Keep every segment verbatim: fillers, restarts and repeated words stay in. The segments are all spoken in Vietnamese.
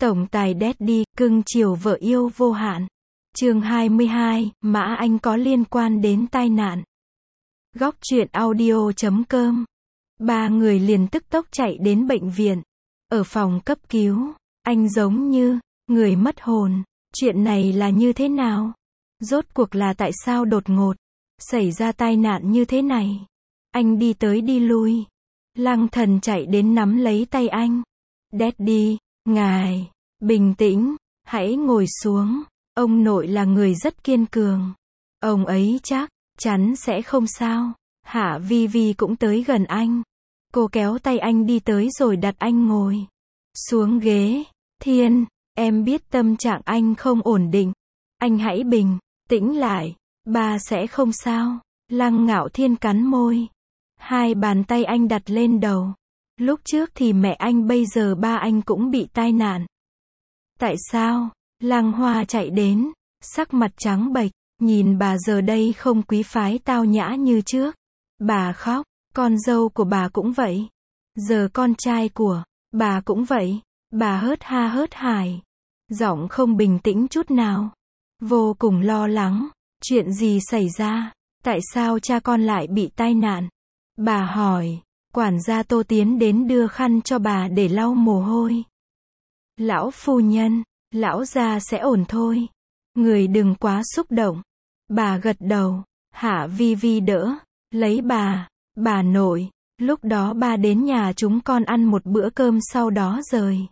Tổng tài Daddy, cưng chiều vợ yêu vô hạn. Chương hai mươi hai, Mã Anh có liên quan đến tai nạn. Góc truyện audio chấm com. Ba người liền tức tốc chạy đến bệnh viện. Ở phòng cấp cứu, anh giống như người mất hồn. Chuyện này là như thế nào? Rốt cuộc là tại sao đột ngột xảy ra tai nạn như thế này? Anh đi tới đi lui. Lăng Thần chạy đến nắm lấy tay anh. Daddy, ngài, bình tĩnh, hãy ngồi xuống. Ông nội là người rất kiên cường. Ông ấy chắc chắn sẽ không sao. Hạ Vi Vi cũng tới gần anh. Cô kéo tay anh đi tới rồi đặt anh ngồi xuống ghế. Thiên, em biết tâm trạng anh không ổn định. Anh hãy bình tĩnh lại. Ba sẽ không sao. Lăng Ngạo Thiên cắn môi. Hai bàn tay anh đặt lên đầu. Lúc trước thì mẹ anh, bây giờ ba anh cũng bị tai nạn. Tại sao? Lăng Hoa chạy đến, sắc mặt trắng bệch, nhìn bà giờ đây không quý phái tao nhã như trước. Bà khóc, con dâu của bà cũng vậy. Giờ con trai của bà cũng vậy. Bà hớt ha hớt hải, giọng không bình tĩnh chút nào. Vô cùng lo lắng. Chuyện gì xảy ra? Tại sao cha con lại bị tai nạn? Bà hỏi. Quản gia Tô tiến đến đưa khăn cho bà để lau mồ hôi. Lão phu nhân, lão gia sẽ ổn thôi. Người đừng quá xúc động. Bà gật đầu. Hạ Vi Vi đỡ lấy bà. Bà nội, lúc đó ba đến nhà chúng con ăn một bữa cơm sau đó rời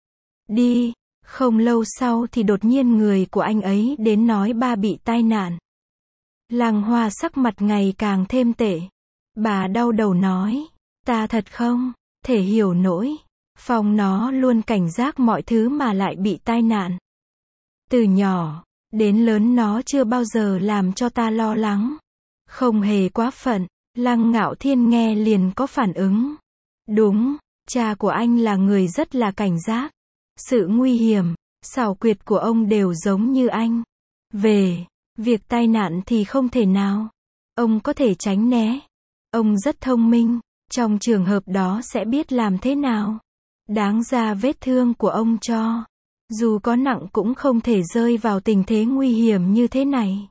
đi. Không lâu sau thì đột nhiên người của anh ấy đến nói ba bị tai nạn. Lăng Hoa sắc mặt ngày càng thêm tệ. Bà đau đầu nói. Ta thật không thể hiểu nổi. Phong nó luôn cảnh giác mọi thứ mà lại bị tai nạn. Từ nhỏ đến lớn nó chưa bao giờ làm cho ta lo lắng. Không hề quá phận. Lăng Ngạo Thiên nghe liền có phản ứng. Đúng, cha của anh là người rất là cảnh giác. Sự nguy hiểm, xảo quyệt của ông đều giống như anh. Về việc tai nạn thì không thể nào. Ông có thể tránh né. Ông rất thông minh. Trong trường hợp đó sẽ biết làm thế nào. Đáng ra vết thương của ông cho dù có nặng cũng không thể rơi vào tình thế nguy hiểm như thế này.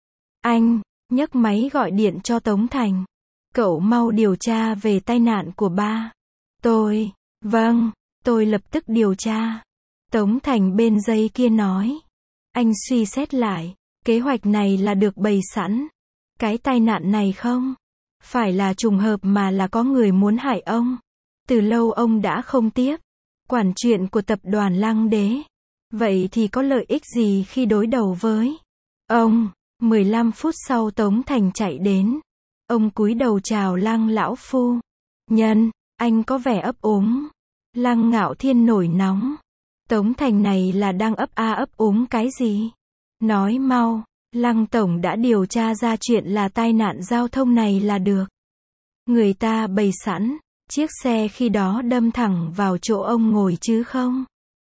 Anh nhấc máy gọi điện cho Tống Thành. Cậu mau điều tra về tai nạn của ba tôi. Vâng, tôi lập tức điều tra. Tống Thành bên dây kia nói. Anh suy xét lại. Kế hoạch này là được bày sẵn. Cái tai nạn này không phải là trùng hợp mà là có người muốn hại ông. Từ lâu ông đã không tiếp quản chuyện của tập đoàn Lăng Đế. Vậy thì có lợi ích gì khi đối đầu với ông? mười lăm phút sau Tống Thành chạy đến. Ông cúi đầu chào Lăng lão phu nhân. Anh có vẻ ấp úng. Lăng Ngạo Thiên nổi nóng. Tống Thành này là đang ấp a ấp úng cái gì? Nói mau. Lăng tổng đã điều tra ra chuyện là tai nạn giao thông này là được. Người ta bày sẵn. Chiếc xe khi đó đâm thẳng vào chỗ ông ngồi chứ không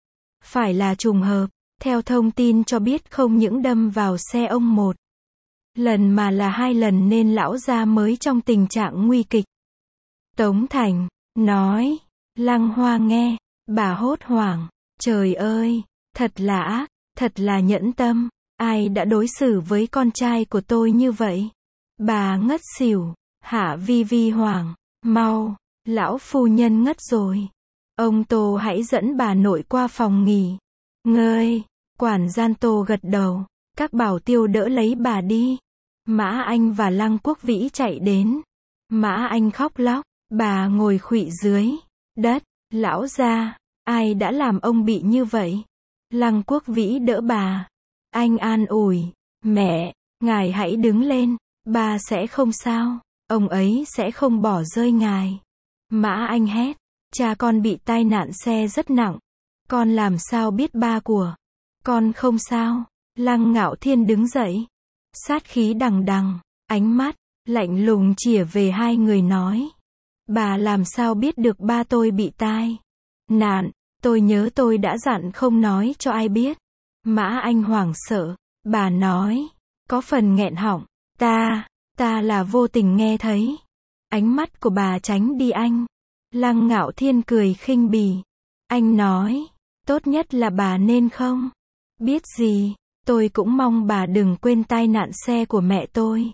phải là trùng hợp. Theo thông tin cho biết không những đâm vào xe ông một lần mà là hai lần nên lão gia mới trong tình trạng nguy kịch. Tống Thành nói. Lăng Hoa nghe, bà hốt hoảng. Trời ơi, thật là ác, thật là nhẫn tâm. Ai đã đối xử với con trai của tôi như vậy? Bà ngất xỉu. Hạ Vi Vi hoảng. Mau, lão phu nhân ngất rồi. Ông Tô hãy dẫn bà nội qua phòng nghỉ ngơi. Quản gian Tô gật đầu. Các bảo tiêu đỡ lấy bà đi. Mã Anh và Lăng Quốc Vĩ chạy đến. Mã Anh khóc lóc. Bà ngồi khuỵu dưới đất. Lão gia, ai đã làm ông bị như vậy? Lăng Quốc Vĩ đỡ bà. Anh an ủi. Mẹ, ngài hãy đứng lên. Ba sẽ không sao. Ông ấy sẽ không bỏ rơi ngài. Mã Anh hét. Cha con bị tai nạn xe rất nặng. Con làm sao biết ba của con không sao? Lăng Ngạo Thiên đứng dậy. Sát khí đằng đằng. Ánh mắt lạnh lùng chĩa về hai người nói. Bà làm sao biết được ba tôi bị tai nạn? Tôi nhớ tôi đã dặn không nói cho ai biết. Mã Anh hoảng sợ. Bà nói. Có phần nghẹn họng. Ta, ta là vô tình nghe thấy. Ánh mắt của bà tránh đi anh. Lăng Ngạo Thiên cười khinh bỉ. Anh nói. Tốt nhất là bà nên không biết gì. Tôi cũng mong bà đừng quên tai nạn xe của mẹ tôi.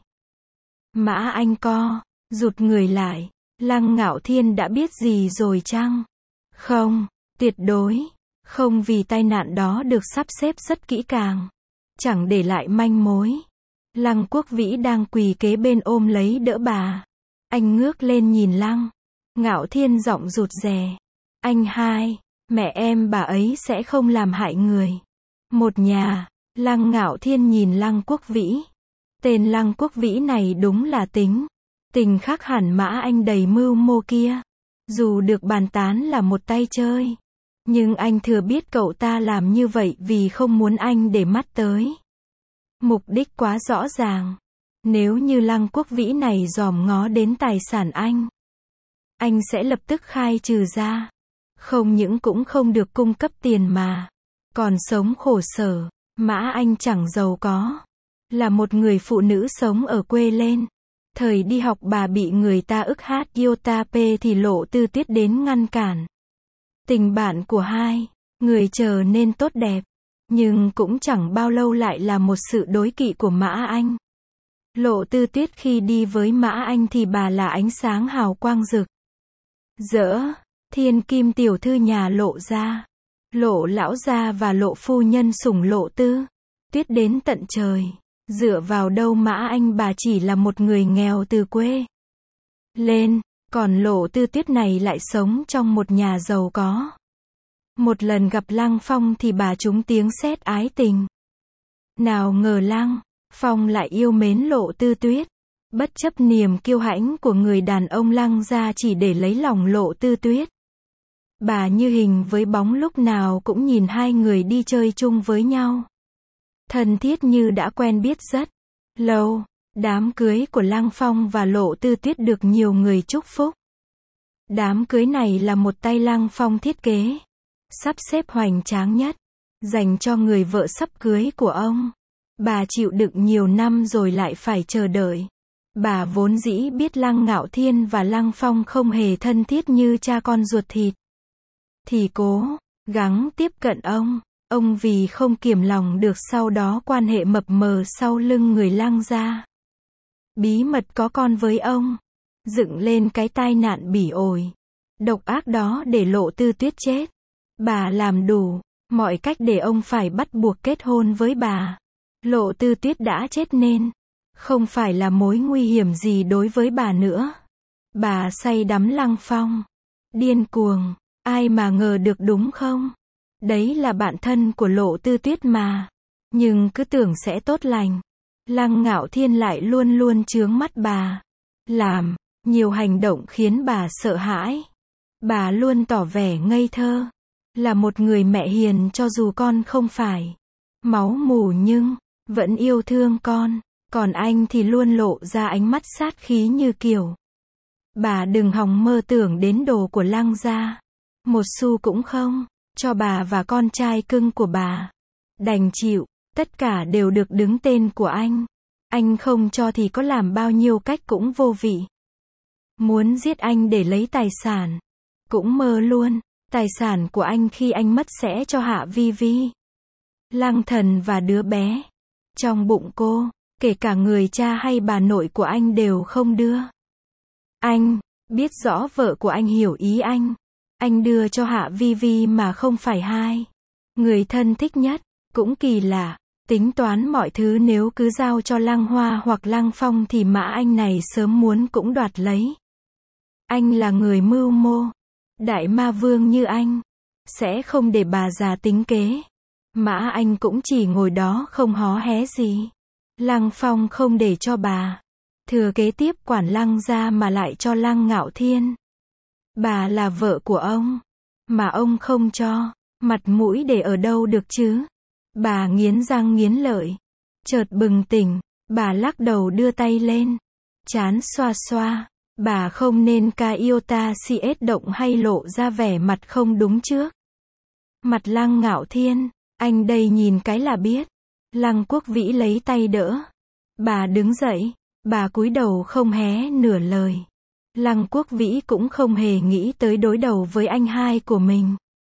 Mã Anh co rụt người lại. Lăng Ngạo Thiên đã biết gì rồi chăng? Không, tuyệt đối không, vì tai nạn đó được sắp xếp rất kỹ càng, chẳng để lại manh mối. Lăng Quốc Vĩ đang quỳ kế bên ôm lấy đỡ bà. Anh ngước lên nhìn Lăng Ngạo Thiên, giọng rụt rè. Anh hai, mẹ em bà ấy sẽ không làm hại người. Một nhà. Lăng Ngạo Thiên nhìn Lăng Quốc Vĩ. Tên Lăng Quốc Vĩ này đúng là tính tình khác hẳn Mã Anh đầy mưu mô kia. Dù được bàn tán là một tay chơi, nhưng anh thừa biết cậu ta làm như vậy vì không muốn anh để mắt tới. Mục đích quá rõ ràng. Nếu như Lăng Quốc Vĩ này dòm ngó đến tài sản anh, anh sẽ lập tức khai trừ ra. Không những cũng không được cung cấp tiền mà còn sống khổ sở. Mã Anh chẳng giàu có, là một người phụ nữ sống ở quê lên. Thời đi học bà bị người ta ức hát iota p thì Lộ Tư Tuyết đến ngăn cản. Tình bạn của hai người trở nên tốt đẹp, nhưng cũng chẳng bao lâu lại là một sự đố kỵ của Mã Anh. Lộ Tư Tuyết khi đi với Mã Anh thì bà là ánh sáng hào quang rực rỡ, thiên kim tiểu thư nhà Lộ gia. Lộ lão gia và Lộ phu nhân sủng Lộ Tư Tuyết đến tận trời. Dựa vào đâu Mã Anh bà chỉ là một người nghèo từ quê lên, còn Lộ Tư Tuyết này lại sống trong một nhà giàu có. Một lần gặp Lăng Phong thì bà trúng tiếng sét ái tình. Nào ngờ Lăng Phong lại yêu mến Lộ Tư Tuyết, bất chấp niềm kiêu hãnh của người đàn ông Lăng gia chỉ để lấy lòng Lộ Tư Tuyết. Bà như hình với bóng, lúc nào cũng nhìn hai người đi chơi chung với nhau, thân thiết như đã quen biết rất lâu. Đám cưới của Lăng Phong và Lộ Tư Tuyết được nhiều người chúc phúc. Đám cưới này là một tay Lăng Phong thiết kế, sắp xếp hoành tráng nhất, dành cho người vợ sắp cưới của ông. Bà chịu đựng nhiều năm rồi lại phải chờ đợi. Bà vốn dĩ biết Lăng Ngạo Thiên và Lăng Phong không hề thân thiết như cha con ruột thịt, thì cố gắng tiếp cận ông. Ông vì không kiềm lòng được sau đó quan hệ mập mờ sau lưng người Lăng gia, bí mật có con với ông, dựng lên cái tai nạn bỉ ổi, độc ác đó để Lộ Tư Tuyết chết. Bà làm đủ mọi cách để ông phải bắt buộc kết hôn với bà. Lộ Tư Tuyết đã chết nên không phải là mối nguy hiểm gì đối với bà nữa. Bà say đắm Lăng Phong, điên cuồng, ai mà ngờ được đúng không? Đấy là bạn thân của Lộ Tư Tuyết mà. Nhưng cứ tưởng sẽ tốt lành, Lăng Ngạo Thiên lại luôn luôn chướng mắt bà, làm nhiều hành động khiến bà sợ hãi. Bà luôn tỏ vẻ ngây thơ, là một người mẹ hiền cho dù con không phải máu mủ nhưng vẫn yêu thương con. Còn anh thì luôn lộ ra ánh mắt sát khí như kiểu, bà đừng hòng mơ tưởng đến đồ của Lăng gia, một xu cũng không cho bà và con trai cưng của bà. Đành chịu, tất cả đều được đứng tên của anh. Anh không cho thì có làm bao nhiêu cách cũng vô vị. Muốn giết anh để lấy tài sản, cũng mơ luôn. Tài sản của anh khi anh mất sẽ cho Hạ Vi Vi, Lăng Thần và đứa bé trong bụng cô, kể cả người cha hay bà nội của anh đều không đưa. Anh biết rõ vợ của anh hiểu ý anh. Anh đưa cho Hạ Vi Vi mà không phải hai người thân thích nhất. Cũng kỳ lạ, tính toán mọi thứ nếu cứ giao cho Lăng Hoa hoặc Lăng Phong thì Mã Anh này sớm muốn cũng đoạt lấy. Anh là người mưu mô, đại ma vương như anh, sẽ không để bà già tính kế. Mã Anh cũng chỉ ngồi đó không hó hé gì. Lăng Phong không để cho bà thừa kế tiếp quản Lăng gia mà lại cho Lăng Ngạo Thiên. Bà là vợ của ông, mà ông không cho, mặt mũi để ở đâu được chứ? Bà nghiến răng nghiến lợi, chợt bừng tỉnh, bà lắc đầu đưa tay lên, trán xoa xoa. Bà không nên ca iota cs động hay lộ ra vẻ mặt không đúng trước mặt Lăng Ngạo Thiên. Anh đây nhìn cái là biết. Lăng Quốc Vĩ lấy tay đỡ bà đứng dậy, bà cúi đầu không hé nửa lời. Lăng Quốc Vĩ cũng không hề nghĩ tới đối đầu với anh hai của mình.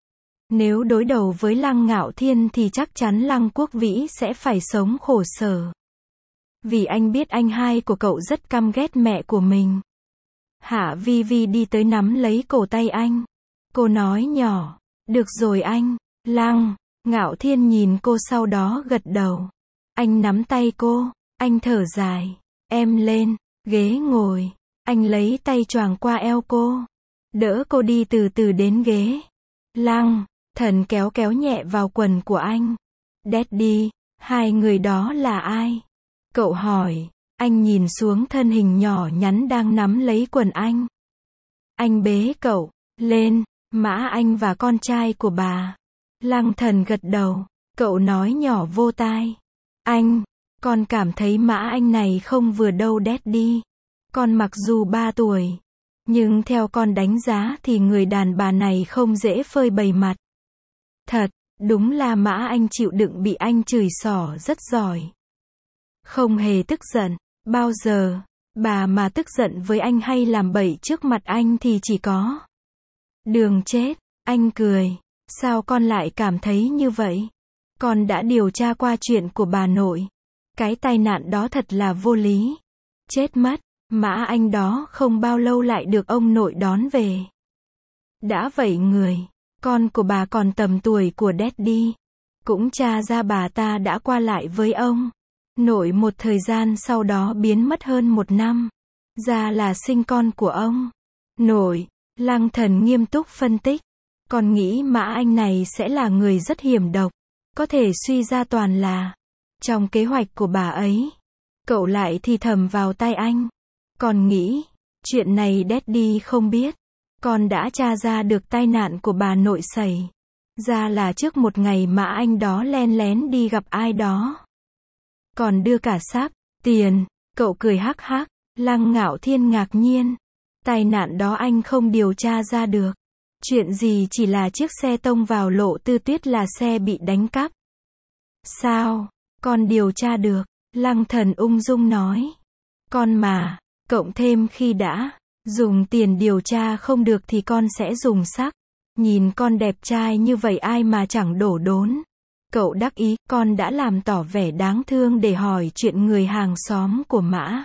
Nếu đối đầu với Lăng Ngạo Thiên thì chắc chắn Lăng Quốc Vĩ sẽ phải sống khổ sở. Vì anh biết anh hai của cậu rất căm ghét mẹ của mình. Hạ Vi Vi đi tới nắm lấy cổ tay anh. Cô nói nhỏ, được rồi anh. Lăng Ngạo Thiên nhìn cô sau đó gật đầu. Anh nắm tay cô, anh thở dài. Em lên, ghế ngồi. Anh lấy tay choàng qua eo cô. Đỡ cô đi từ từ đến ghế. Lăng Thần kéo kéo nhẹ vào quần của anh. Daddy, hai người đó là ai? Cậu hỏi. Anh nhìn xuống thân hình nhỏ nhắn đang nắm lấy quần anh. Anh bế cậu lên. Mã Anh và con trai của bà. Lăng Thần gật đầu. Cậu nói nhỏ vô tai. Anh, con cảm thấy Mã Anh này không vừa đâu Daddy. Con mặc dù ba tuổi, nhưng theo con đánh giá thì người đàn bà này không dễ phơi bày mặt. Thật, đúng là Mã Anh chịu đựng bị anh chửi xỏ rất giỏi. Không hề tức giận, bao giờ, bà mà tức giận với anh hay làm bậy trước mặt anh thì chỉ có đường chết. Anh cười. Sao con lại cảm thấy như vậy? Con đã điều tra qua chuyện của bà nội. Cái tai nạn đó thật là vô lý. Chết mất. Mã Anh đó không bao lâu lại được ông nội đón về. Đã vậy người, con của bà còn tầm tuổi của Daddy. Cũng tra ra bà ta đã qua lại với ông nội một thời gian sau đó biến mất hơn một năm. Ra là sinh con của ông nội. Lăng Thần nghiêm túc phân tích. Con nghĩ Mã Anh này sẽ là người rất hiểm độc. Có thể suy ra toàn là trong kế hoạch của bà ấy. Cậu lại thì thầm vào tai anh. Con nghĩ, chuyện này Daddy không biết. Con đã tra ra được tai nạn của bà nội xảy ra là trước một ngày Mã Anh đó len lén đi gặp ai đó. Còn đưa cả sáp tiền. Cậu cười hắc hắc. Lăng Ngạo Thiên ngạc nhiên. Tai nạn đó anh không điều tra ra được. Chuyện gì chỉ là chiếc xe tông vào Lộ Tư Tuyết là xe bị đánh cắp. Sao? Con điều tra được. Lăng Thần ung dung nói. Con mà, cộng thêm khi đã dùng tiền điều tra không được thì con sẽ dùng sắc. Nhìn con đẹp trai như vậy ai mà chẳng đổ đốn. Cậu đắc ý, con đã làm tỏ vẻ đáng thương để hỏi chuyện người hàng xóm của Mã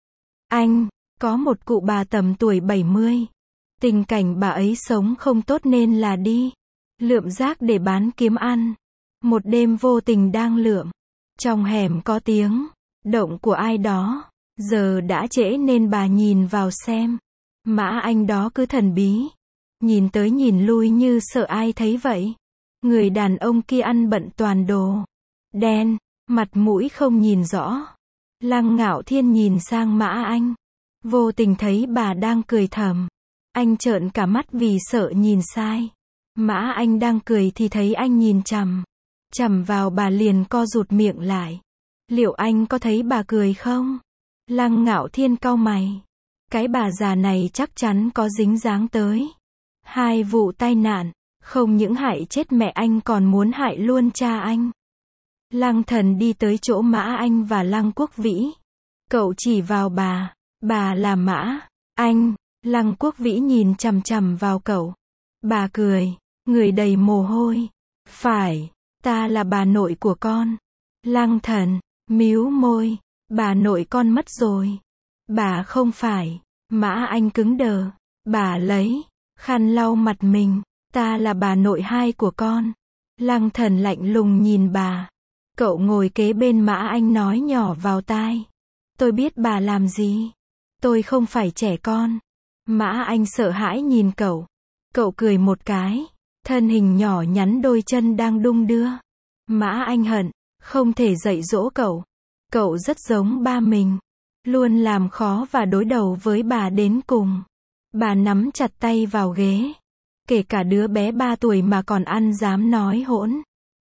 Anh. Có một cụ bà tầm tuổi bảy mươi. Tình cảnh bà ấy sống không tốt nên là đi lượm rác để bán kiếm ăn. Một đêm vô tình đang lượm. Trong hẻm có tiếng động của ai đó. Giờ đã trễ nên bà nhìn vào xem. Mã Anh đó cứ thần bí. Nhìn tới nhìn lui như sợ ai thấy vậy. Người đàn ông kia ăn bận toàn đồ đen, mặt mũi không nhìn rõ. Lăng Ngạo Thiên nhìn sang Mã Anh. Vô tình thấy bà đang cười thầm. Anh trợn cả mắt vì sợ nhìn sai. Mã Anh đang cười thì thấy anh nhìn chằm chằm vào bà liền co rụt miệng lại. Liệu anh có thấy bà cười không? Lăng Ngạo Thiên cau mày. Cái bà già này chắc chắn có dính dáng tới hai vụ tai nạn. Không những hại chết mẹ anh còn muốn hại luôn cha anh. Lăng Thần đi tới chỗ Mã Anh và Lăng Quốc Vĩ. Cậu chỉ vào bà. Bà là Mã Anh. Lăng Quốc Vĩ nhìn chằm chằm vào cậu. Bà cười, người đầy mồ hôi. Phải, ta là bà nội của con. Lăng Thần míu môi. Bà nội con mất rồi. Bà không phải. Mã Anh cứng đờ. Bà lấy khăn lau mặt mình. Ta là bà nội hai của con. Lăng Thần lạnh lùng nhìn bà. Cậu ngồi kế bên Mã Anh nói nhỏ vào tai. Tôi biết bà làm gì. Tôi không phải trẻ con. Mã Anh sợ hãi nhìn cậu. Cậu cười một cái. Thân hình nhỏ nhắn đôi chân đang đung đưa. Mã Anh hận không thể dạy dỗ cậu. Cậu rất giống ba mình. Luôn làm khó và đối đầu với bà đến cùng. Bà nắm chặt tay vào ghế. Kể cả đứa bé ba tuổi mà còn ăn dám nói hỗn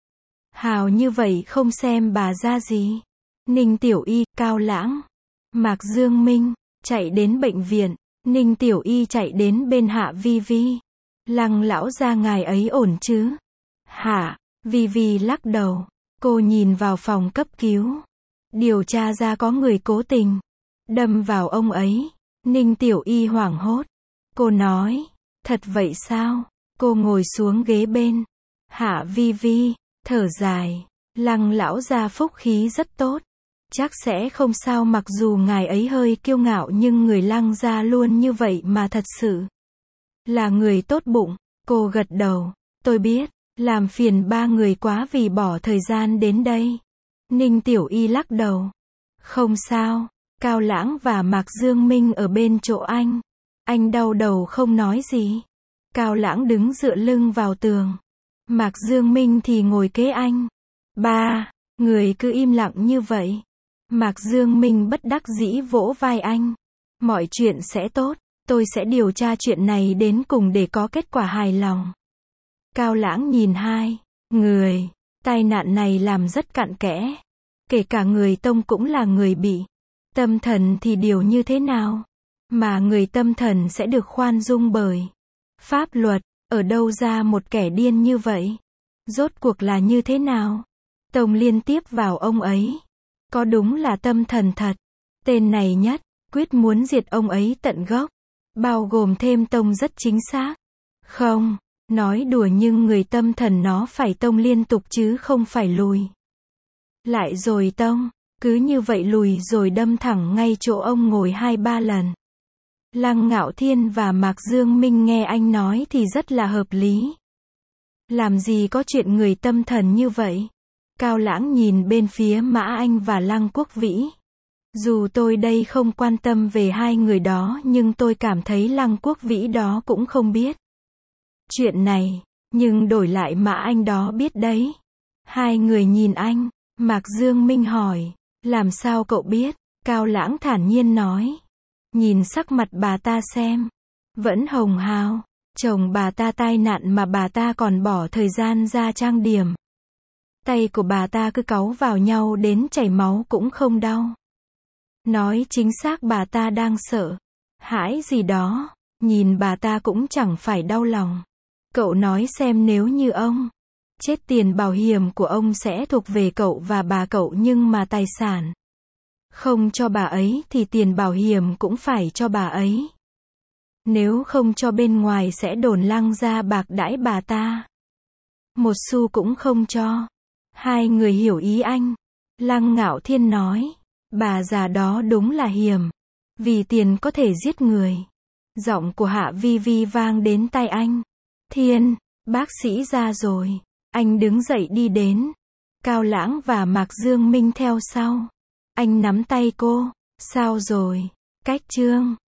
hào như vậy không xem bà ra gì. Ninh Tiểu Y, Cao Lãng, Mạc Dương Minh, chạy đến bệnh viện. Ninh Tiểu Y chạy đến bên Hạ Vi Vi. Lăng lão gia ngài ấy ổn chứ? Hạ Vi Vi lắc đầu. Cô nhìn vào phòng cấp cứu. Điều tra ra có người cố tình đâm vào ông ấy. Ninh Tiểu Y hoảng hốt. Cô nói, thật vậy sao? Cô ngồi xuống ghế bên Hạ Vi Vi, thở dài. Lăng lão gia phúc khí rất tốt. Chắc sẽ không sao, mặc dù ngài ấy hơi kiêu ngạo nhưng người Lăng gia luôn như vậy mà, thật sự là người tốt bụng. Cô gật đầu. Tôi biết, làm phiền ba người quá vì bỏ thời gian đến đây. Ninh Tiểu Y lắc đầu. Không sao, Cao Lãng và Mạc Dương Minh ở bên chỗ anh. Anh đau đầu không nói gì. Cao Lãng đứng dựa lưng vào tường. Mạc Dương Minh thì ngồi kế anh. Ba, người cứ im lặng như vậy. Mạc Dương Minh bất đắc dĩ vỗ vai anh. Mọi chuyện sẽ tốt, tôi sẽ điều tra chuyện này đến cùng để có kết quả hài lòng. Cao Lãng nhìn hai người. Tai nạn này làm rất cặn kẽ. Kể cả người Tông cũng là người bị tâm thần thì điều như thế nào? Mà người tâm thần sẽ được khoan dung bởi pháp luật. Ở đâu ra một kẻ điên như vậy? Rốt cuộc là như thế nào? Tông liên tiếp vào ông ấy. Có đúng là tâm thần thật. Tên này nhất quyết muốn diệt ông ấy tận gốc. Bao gồm thêm Tông rất chính xác. Không, nói đùa nhưng người tâm thần nó phải tông liên tục chứ không phải lùi. Lại rồi tông, cứ như vậy lùi rồi đâm thẳng ngay chỗ ông ngồi hai ba lần. Lăng Ngạo Thiên và Mạc Dương Minh nghe anh nói thì rất là hợp lý. Làm gì có chuyện người tâm thần như vậy? Cao Lãng nhìn bên phía Mã Anh và Lăng Quốc Vĩ. Dù tôi đây không quan tâm về hai người đó nhưng tôi cảm thấy Lăng Quốc Vĩ đó cũng không biết chuyện này, nhưng đổi lại Mã Anh đó biết đấy. Hai người nhìn anh, Mạc Dương Minh hỏi, làm sao cậu biết? Cao Lãng thản nhiên nói, nhìn sắc mặt bà ta xem, vẫn hồng hào, chồng bà ta tai nạn mà bà ta còn bỏ thời gian ra trang điểm. Tay của bà ta cứ cáu vào nhau đến chảy máu cũng không đau. Nói chính xác bà ta đang sợ hãi gì đó, nhìn bà ta cũng chẳng phải đau lòng. Cậu nói xem, nếu như ông chết, tiền bảo hiểm của ông sẽ thuộc về cậu và bà cậu, nhưng mà tài sản không cho bà ấy thì tiền bảo hiểm cũng phải cho bà ấy. Nếu không cho bên ngoài sẽ đồn Lăng gia bạc đãi bà ta. Một xu cũng không cho. Hai người hiểu ý anh. Lăng Ngạo Thiên nói, bà già đó đúng là hiểm. Vì tiền có thể giết người. Giọng của Hạ Vi Vi vang đến tai anh. Thiên, bác sĩ ra rồi. Anh đứng dậy đi đến. Cao Lãng và Mạc Dương Minh theo sau. Anh nắm tay cô. Sao rồi? Cách chương